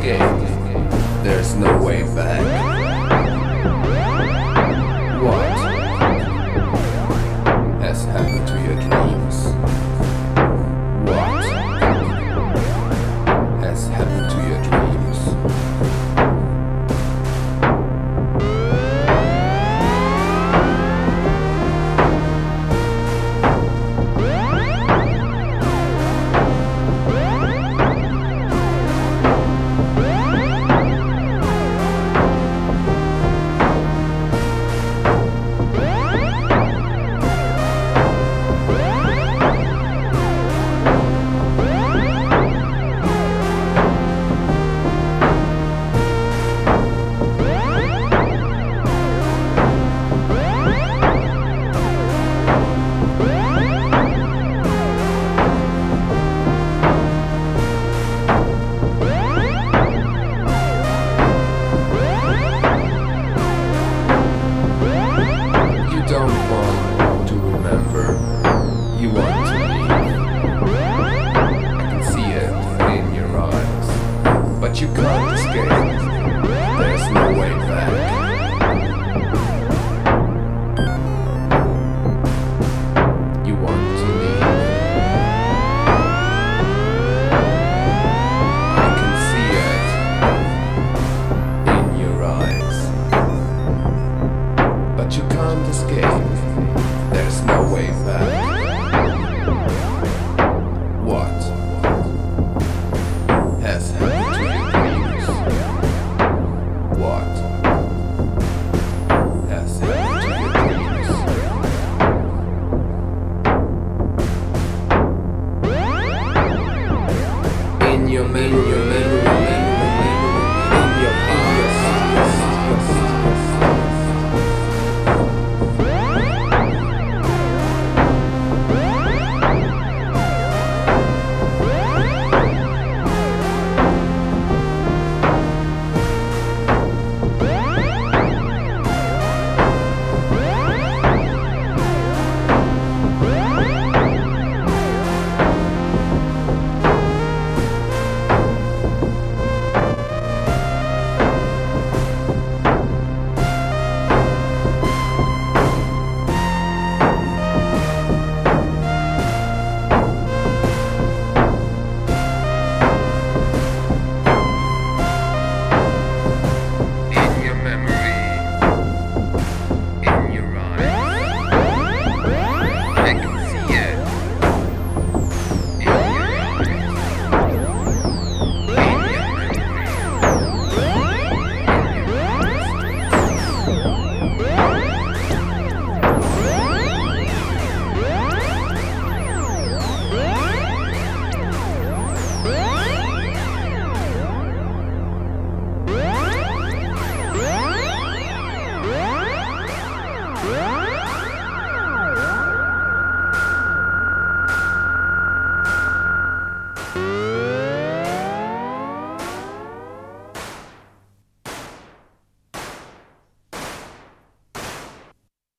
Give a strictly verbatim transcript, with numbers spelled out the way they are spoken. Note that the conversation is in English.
escape. There's no way back. What has happened to your dreams? What has happened to your dreams? You want to leave. I can see it in your eyes, but you can't escape. There's no way back. You want to leave. I can see it in your eyes, but you can't escape. There's no way back. What has happened to your dreams? What has happened to your dreams? In your, in your